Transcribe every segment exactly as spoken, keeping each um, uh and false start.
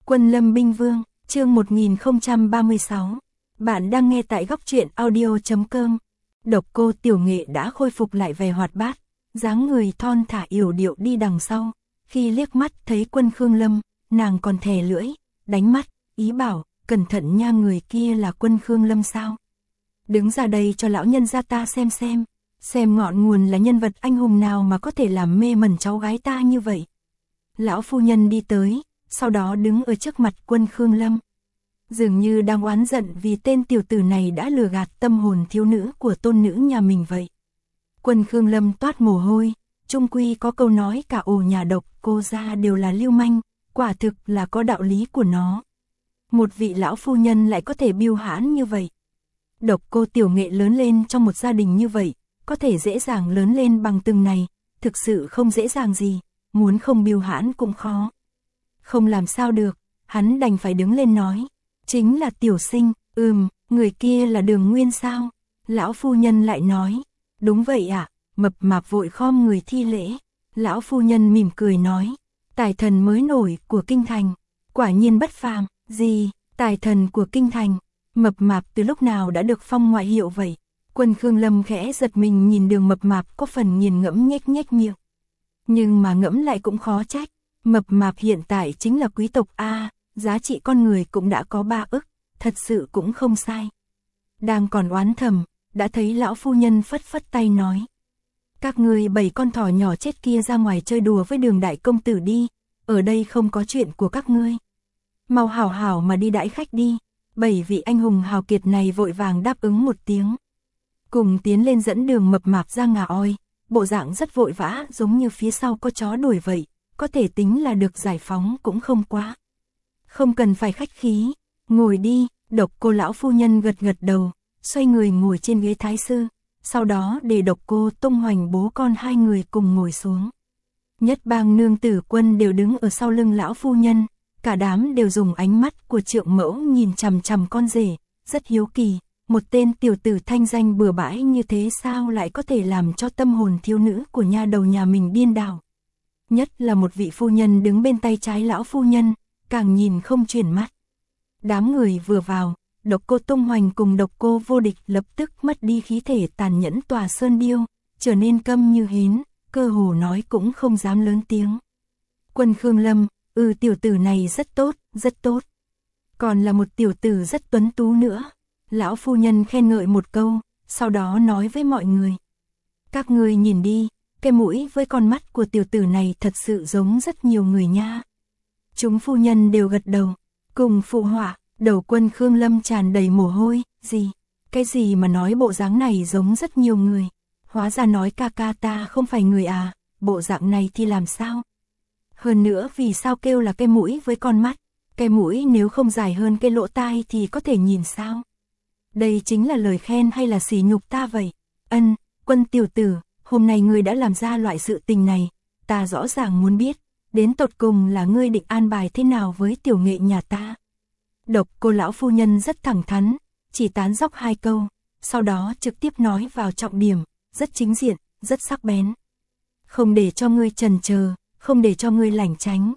Quân Lâm Binh Vương, chương một nghìn không trăm ba mươi sáu. Bạn đang nghe tại góc truyện audio chấm com. Độc Cô Tiểu Nghệ đã khôi phục lại vẻ hoạt bát, dáng người thon thả yểu điệu đi đằng sau. Khi liếc mắt thấy Quân Khương Lâm, nàng còn thè lưỡi, đánh mắt, ý bảo, cẩn thận nha, người kia là Quân Khương Lâm sao? Đứng ra đây cho lão nhân gia ta xem xem, xem ngọn nguồn là nhân vật anh hùng nào mà có thể làm mê mẩn cháu gái ta như vậy. Lão phu nhân đi tới, sau đó đứng ở trước mặt Quân Khương Lâm. Dường như đang oán giận vì tên tiểu tử này đã lừa gạt tâm hồn thiếu nữ của tôn nữ nhà mình vậy. Quân Khương Lâm toát mồ hôi, chung quy có câu nói cả ổ nhà Độc Cô gia đều là lưu manh, quả thực là có đạo lý của nó. Một vị lão phu nhân lại có thể biêu hãn như vậy. Độc Cô Tiểu Nghệ lớn lên trong một gia đình như vậy, có thể dễ dàng lớn lên bằng từng này, thực sự không dễ dàng gì, muốn không biêu hãn cũng khó. Không làm sao được, hắn đành phải đứng lên nói, chính là tiểu sinh, ừm, người kia là Đường Nguyên sao? Lão phu nhân lại nói, đúng vậy ạ, à? Mập mạp vội khom người thi lễ. Lão phu nhân mỉm cười nói, tài thần mới nổi của kinh thành, quả nhiên bất phàm. Gì, tài thần của kinh thành? Mập mạp từ lúc nào đã được phong ngoại hiệu vậy? Quân Khương Lâm khẽ giật mình nhìn Đường mập mạp có phần nghiền ngẫm nhếch nhếch miệng. Nhưng mà ngẫm lại cũng khó trách, mập mạp hiện tại chính là quý tộc A, giá trị con người cũng đã có ba ức, thật sự cũng không sai. Đang còn oán thầm, đã thấy lão phu nhân phất phất tay nói, các ngươi bảy con thỏ nhỏ chết kia ra ngoài chơi đùa với Đường đại công tử đi, ở đây không có chuyện của các ngươi. Mau hảo hảo mà đi đãi khách đi. Bảy vị anh hùng hào kiệt này vội vàng đáp ứng một tiếng, cùng tiến lên dẫn Đường mập mạp ra ngà oi, bộ dạng rất vội vã giống như phía sau có chó đuổi vậy, có thể tính là được giải phóng cũng không quá. Không cần phải khách khí, ngồi đi. Độc Cô lão phu nhân gật gật đầu, xoay người ngồi trên ghế thái sư, sau đó để Độc Cô Tung Hoành bố con hai người cùng ngồi xuống. Nhất bang nương tử quân đều đứng ở sau lưng lão phu nhân, cả đám đều dùng ánh mắt của trượng mẫu nhìn chằm chằm con rể, rất hiếu kỳ, một tên tiểu tử thanh danh bừa bãi như thế sao lại có thể làm cho tâm hồn thiếu nữ của nha đầu nhà mình điên đảo. Nhất là một vị phu nhân đứng bên tay trái lão phu nhân, càng nhìn không chuyển mắt. Đám người vừa vào, Độc Cô Tung Hoành cùng Độc Cô Vô Địch lập tức mất đi khí thể tàn nhẫn tòa sơn điêu, trở nên câm như hến, cơ hồ nói cũng không dám lớn tiếng. Quân Khương Lâm, ừ tiểu tử này rất tốt, rất tốt. Còn là một tiểu tử rất tuấn tú nữa. Lão phu nhân khen ngợi một câu, sau đó nói với mọi người. Các ngươi nhìn đi, cái mũi với con mắt của tiểu tử này thật sự giống rất nhiều người nha. Chúng phu nhân đều gật đầu, cùng phụ họa. Đầu Quân Khương Lâm tràn đầy mồ hôi, gì, cái gì mà nói bộ dáng này giống rất nhiều người. Hóa ra nói ca ca ta không phải người à, bộ dạng này thì làm sao? Hơn nữa vì sao kêu là cái mũi với con mắt, cái mũi nếu không dài hơn cái lỗ tai thì có thể nhìn sao? Đây chính là lời khen hay là sỉ nhục ta vậy? Ân, Quân tiểu tử, hôm nay ngươi đã làm ra loại sự tình này, ta rõ ràng muốn biết, đến tột cùng là ngươi định an bài thế nào với Tiểu Nghệ nhà ta? Độc Cô lão phu nhân rất thẳng thắn, chỉ tán dóc hai câu, sau đó trực tiếp nói vào trọng điểm, rất chính diện, rất sắc bén. Không để cho ngươi chần chờ, không để cho ngươi lảng tránh.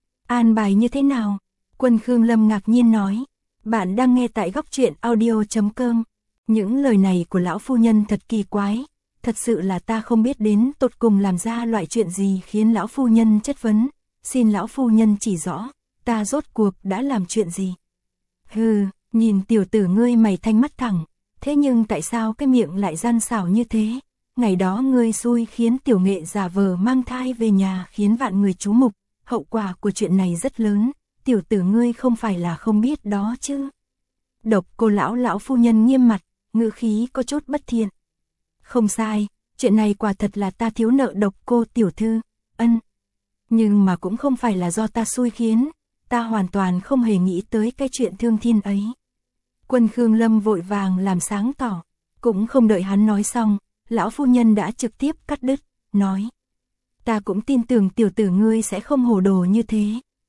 An bài như thế nào? Quân Khương Lâm ngạc nhiên nói, bạn đang nghe tại góc truyện audio chấm com. Những lời này của lão phu nhân thật kỳ quái, thật sự là ta không biết đến tột cùng làm ra loại chuyện gì khiến lão phu nhân chất vấn, xin lão phu nhân chỉ rõ, ta rốt cuộc đã làm chuyện gì? Hừ, nhìn tiểu tử ngươi mày thanh mắt thẳng, thế nhưng tại sao cái miệng lại gian xảo như thế? Ngày đó ngươi xui khiến Tiểu Nghệ giả vờ mang thai về nhà khiến vạn người chú mục, hậu quả của chuyện này rất lớn, tiểu tử ngươi không phải là không biết đó chứ? Độc Cô lão lão phu nhân nghiêm mặt, ngữ khí có chút bất thiện. Không sai, chuyện này quả thật là ta thiếu nợ Độc Cô tiểu thư, ân. Nhưng mà cũng không phải là do ta xui khiến, ta hoàn toàn không hề nghĩ tới cái chuyện thương thiên ấy. Quân Khương Lâm vội vàng làm sáng tỏ, cũng không đợi hắn nói xong, lão phu nhân đã trực tiếp cắt đứt, nói. Ta cũng tin tưởng tiểu tử ngươi sẽ không hồ đồ như thế.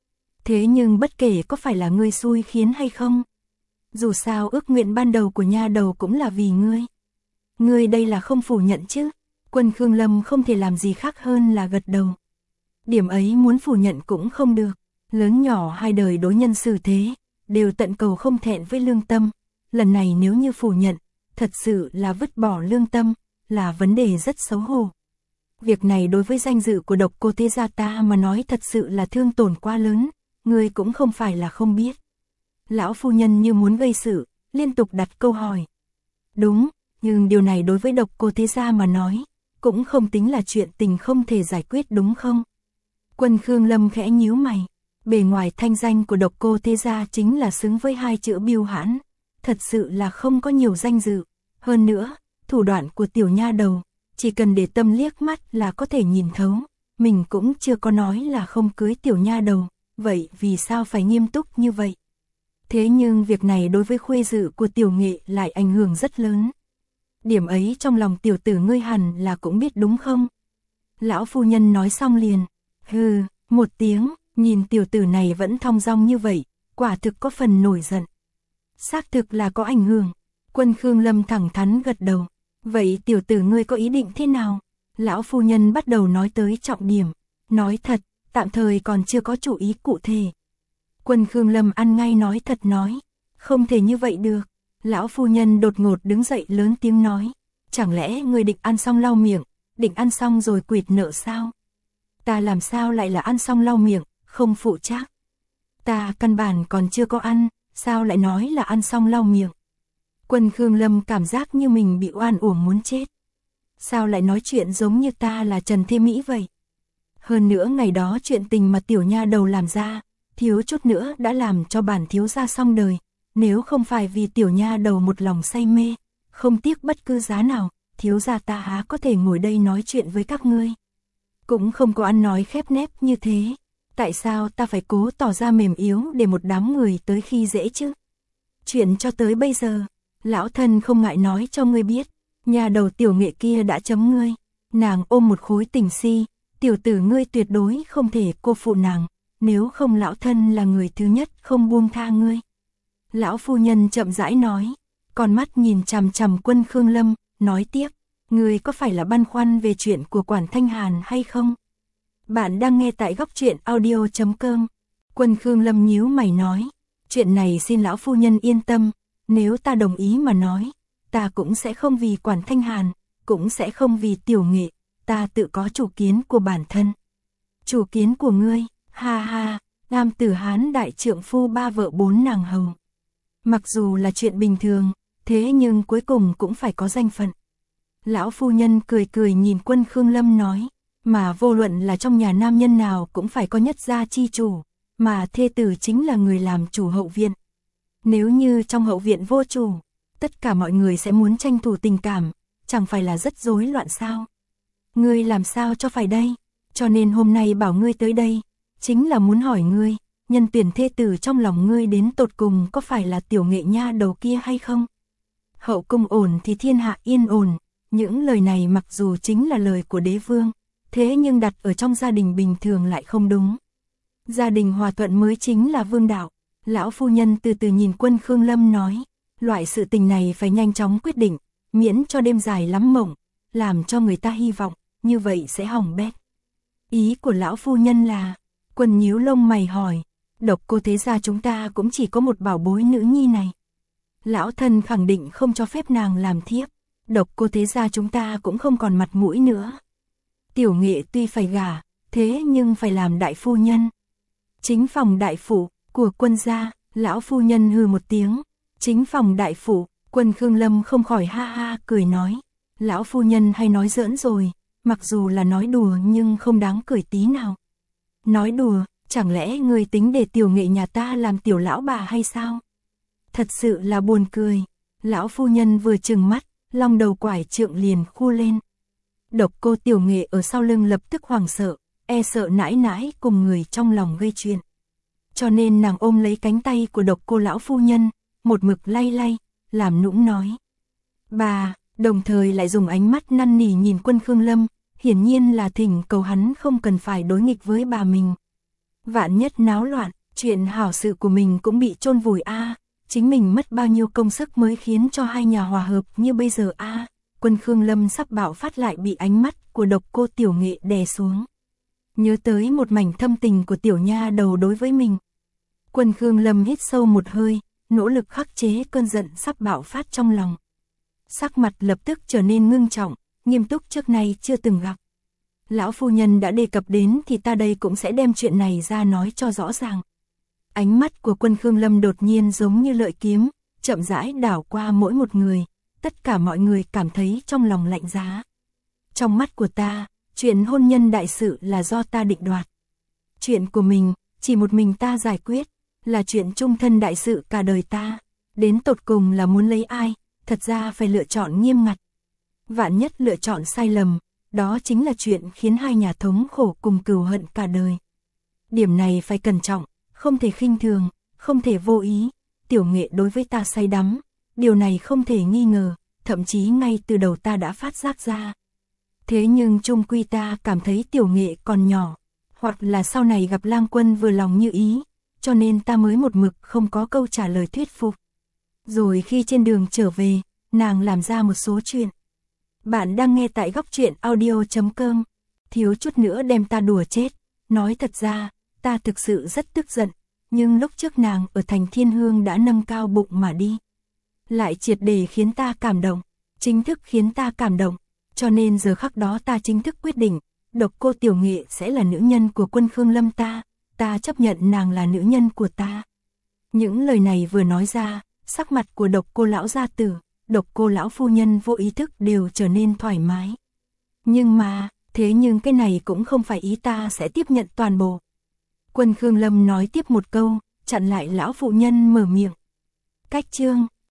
Thế nhưng bất kể có phải là ngươi xui khiến hay không, dù sao ước nguyện ban đầu của nha đầu cũng là vì ngươi. Ngươi đây là không phủ nhận chứ? Quân Khương Lâm không thể làm gì khác hơn là gật đầu. Điểm ấy muốn phủ nhận cũng không được. Lớn nhỏ hai đời đối nhân xử thế, đều tận cầu không thẹn với lương tâm. Lần này nếu như phủ nhận, thật sự là vứt bỏ lương tâm, là vấn đề rất xấu hổ. Việc này đối với danh dự của Độc Cô thế gia ta mà nói thật sự là thương tổn quá lớn, ngươi cũng không phải là không biết. Lão phu nhân như muốn gây sự, liên tục đặt câu hỏi. Đúng, nhưng điều này đối với Độc Cô thế gia mà nói, cũng không tính là chuyện tình không thể giải quyết đúng không? Quân Khương Lâm khẽ nhíu mày, bề ngoài thanh danh của Độc Cô thế gia chính là xứng với hai chữ Bưu Hãn, thật sự là không có nhiều danh dự. Hơn nữa, thủ đoạn của tiểu nha đầu, chỉ cần để tâm liếc mắt là có thể nhìn thấu, mình cũng chưa có nói là không cưới tiểu nha đầu, vậy vì sao phải nghiêm túc như vậy? Thế nhưng việc này đối với khuê dự của tiểu nghệ lại ảnh hưởng rất lớn. Điểm ấy trong lòng tiểu tử ngươi hẳn là cũng biết đúng không? Lão phu nhân nói xong liền, hừ, một tiếng, nhìn tiểu tử này vẫn thong dong như vậy, quả thực có phần nổi giận. Xác thực là có ảnh hưởng. Quân Khương Lâm thẳng thắn gật đầu. Vậy tiểu tử ngươi có ý định thế nào? Lão phu nhân bắt đầu nói tới trọng điểm. Nói thật, tạm thời còn chưa có chủ ý cụ thể. Quân Khương Lâm ăn ngay nói thật nói. Không thể như vậy được. Lão phu nhân đột ngột đứng dậy lớn tiếng nói. Chẳng lẽ ngươi định ăn xong lau miệng, định ăn xong rồi quỵt nợ sao? Ta làm sao lại là ăn xong lau miệng, không phụ trách. Ta căn bản còn chưa có ăn, sao lại nói là ăn xong lau miệng? Quân Khương Lâm cảm giác như mình bị oan uổng muốn chết. Sao lại nói chuyện giống như ta là Trần Thế Mỹ vậy? Hơn nữa ngày đó chuyện tình mà tiểu nha đầu làm ra, thiếu chút nữa đã làm cho bản thiếu gia xong đời. Nếu không phải vì tiểu nha đầu một lòng say mê, không tiếc bất cứ giá nào, thiếu gia ta há có thể ngồi đây nói chuyện với các ngươi. Cũng không có ăn nói khép nép như thế. Tại sao ta phải cố tỏ ra mềm yếu để một đám người tới khi dễ chứ? Chuyện cho tới bây giờ, lão thân không ngại nói cho ngươi biết, nhà đầu tiểu nghệ kia đã chấm ngươi. Nàng ôm một khối tình si, tiểu tử ngươi tuyệt đối không thể cô phụ nàng, nếu không lão thân là người thứ nhất không buông tha ngươi. Lão phu nhân chậm rãi nói, con mắt nhìn chằm chằm Quân Khương Lâm, nói tiếp, ngươi có phải là băn khoăn về chuyện của Quản Thanh Hàn hay không? Bạn đang nghe tại góc truyện audio chấm com. Quân Khương Lâm nhíu mày nói, chuyện này xin lão phu nhân yên tâm, nếu ta đồng ý mà nói, ta cũng sẽ không vì Quản Thanh Hàn, cũng sẽ không vì tiểu nghệ, ta tự có chủ kiến của bản thân. Chủ kiến của ngươi, ha ha, nam tử Hán đại trượng phu ba vợ bốn nàng hầu. Mặc dù là chuyện bình thường, thế nhưng cuối cùng cũng phải có danh phận. Lão phu nhân cười cười nhìn Quân Khương Lâm nói, mà vô luận là trong nhà nam nhân nào cũng phải có nhất gia chi chủ, mà thê tử chính là người làm chủ hậu viện. Nếu như trong hậu viện vô chủ, tất cả mọi người sẽ muốn tranh thủ tình cảm, chẳng phải là rất rối loạn sao? Ngươi làm sao cho phải đây? Cho nên hôm nay bảo ngươi tới đây, chính là muốn hỏi ngươi, nhân tuyển thê tử trong lòng ngươi đến tột cùng có phải là tiểu nghệ nha đầu kia hay không? Hậu cung ổn thì thiên hạ yên ổn, những lời này mặc dù chính là lời của đế vương, thế nhưng đặt ở trong gia đình bình thường lại không đúng. Gia đình hòa thuận mới chính là vương đạo. Lão phu nhân từ từ nhìn Quân Khương Lâm nói, loại sự tình này phải nhanh chóng quyết định, miễn cho đêm dài lắm mộng, làm cho người ta hy vọng, như vậy sẽ hỏng bét. Ý của lão phu nhân là, Quân nhíu lông mày hỏi, Độc Cô thế gia chúng ta cũng chỉ có một bảo bối nữ nhi này. Lão thân khẳng định không cho phép nàng làm thiếp, Độc Cô thế gia chúng ta cũng không còn mặt mũi nữa. Tiểu nghệ tuy phải gả, thế nhưng phải làm đại phu nhân. Chính phòng đại phủ của Quân gia, lão phu nhân hừ một tiếng. Chính phòng đại phủ, Quân Khương Lâm không khỏi ha ha cười nói. Lão phu nhân hay nói giỡn rồi, mặc dù là nói đùa nhưng không đáng cười tí nào. Nói đùa, chẳng lẽ người tính để tiểu nghệ nhà ta làm tiểu lão bà hay sao? Thật sự là buồn cười. Lão phu nhân vừa trừng mắt, long đầu quải trượng liền khu lên. Độc Cô tiểu nghệ ở sau lưng lập tức hoảng sợ, e sợ nãi nãi cùng người trong lòng gây chuyện. Cho nên nàng ôm lấy cánh tay của Độc Cô lão phu nhân, một mực lay lay, làm nũng nói. Bà, đồng thời lại dùng ánh mắt năn nỉ nhìn Quân Khương Lâm, hiển nhiên là thỉnh cầu hắn không cần phải đối nghịch với bà mình. Vạn nhất náo loạn, chuyện hảo sự của mình cũng bị chôn vùi a, chính mình mất bao nhiêu công sức mới khiến cho hai nhà hòa hợp như bây giờ a. Quân Khương Lâm sắp bạo phát lại bị ánh mắt của Độc Cô tiểu nghệ đè xuống. nhớ tới một mảnh thâm tình của tiểu nha đầu đối với mình. Quân Khương Lâm hít sâu một hơi, nỗ lực khắc chế cơn giận sắp bạo phát trong lòng. Sắc mặt lập tức trở nên ngưng trọng, nghiêm túc trước nay chưa từng gặp. Lão phu nhân đã đề cập đến thì ta đây cũng sẽ đem chuyện này ra nói cho rõ ràng. Ánh mắt của Quân Khương Lâm đột nhiên giống như lợi kiếm, chậm rãi đảo qua mỗi một người, tất cả mọi người cảm thấy trong lòng lạnh giá. Trong mắt của ta, chuyện hôn nhân đại sự là do ta định đoạt. Chuyện của mình, chỉ một mình ta giải quyết, là chuyện chung thân đại sự cả đời ta. Đến tột cùng là muốn lấy ai, thật ra phải lựa chọn nghiêm ngặt. Vạn nhất lựa chọn sai lầm, đó chính là chuyện khiến hai nhà thống khổ cùng cừu hận cả đời. Điểm này phải cẩn trọng, không thể khinh thường, không thể vô ý. Tiểu Nghệ đối với ta say đắm, điều này không thể nghi ngờ, thậm chí ngay từ đầu ta đã phát giác ra. Thế nhưng chung quy ta cảm thấy Tiểu Nghệ còn nhỏ, hoặc là sau này gặp Lang Quân vừa lòng như ý, cho nên ta mới một mực không có câu trả lời thuyết phục. Rồi khi trên đường trở về, nàng làm ra một số chuyện. Bạn đang nghe tại góc truyện audio chấm com, thiếu chút nữa đem ta đùa chết. Nói thật ra, ta thực sự rất tức giận, nhưng lúc trước nàng ở thành Thiên Hương đã nâng cao bụng mà đi. Lại triệt để khiến ta cảm động, chính thức khiến ta cảm động, cho nên giờ khắc đó ta chính thức quyết định, Độc Cô Tiểu Nghệ sẽ là nữ nhân của Quân Khương Lâm ta, ta chấp nhận nàng là nữ nhân của ta. Những lời này vừa nói ra, sắc mặt của Độc Cô lão gia tử, Độc Cô lão phu nhân vô ý thức đều trở nên thoải mái. Nhưng mà, thế nhưng cái này cũng không phải ý ta sẽ tiếp nhận toàn bộ. Quân Khương Lâm nói tiếp một câu, chặn lại lão phụ nhân mở miệng. Cách chương